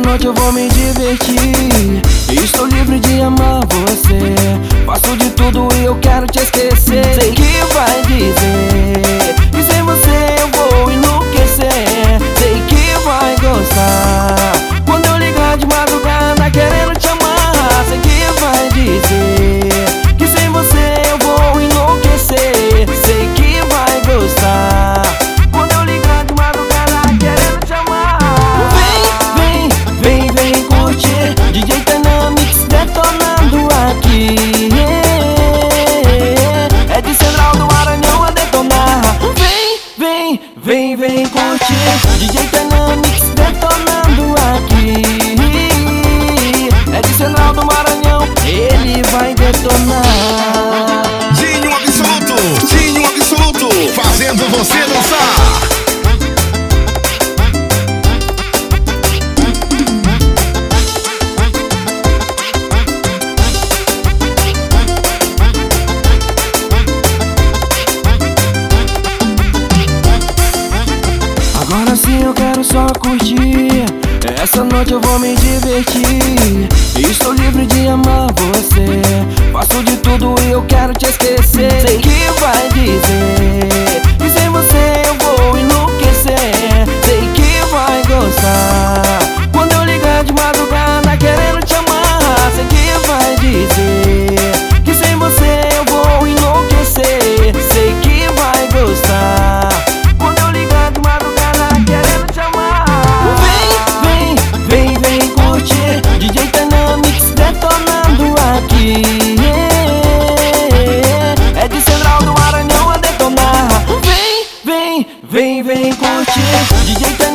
noite eu vou me divertir. Estou livre de amar você. Faço de tudo e eu quero te esquecer. Sei que vai dizer que sem você eu vou enlouquecer. Sei que vai gostar quando eu ligar de madrugada querendo te amar. Sei que vai dizer que sem você eu vou enlouquecer. Sei que vai gostar quando eu ligar de madrugada querendo te amar. Vem curtir, DJ Dynamix detonando aqui. É de Central do Maranhão a detonar. Vem curtir, DJ Dynamix detonando aqui. É de Central do Maranhão, ele vai detonar. Dinho Absoluto, fazendo você dançar. Agora sim eu quero só curtir. Essa noite eu vou me divertir. Estou livre de amar você. Faço de tudo e eu quero te esquecer. Sei que vai dizer que sem você eu vou enlouquecer. Sei que vai gostar quando eu ligar de madrugada querendo te amar. Sei que vai dizer que sem você eu vou enlouquecer. Sei que vai gostar quando eu ligar de madrugada querendo te amar. Vem curtir, DJ Dynamix detonando aqui. É de Central do Maranhão a detonar. Vem curtir, DJ Dynamix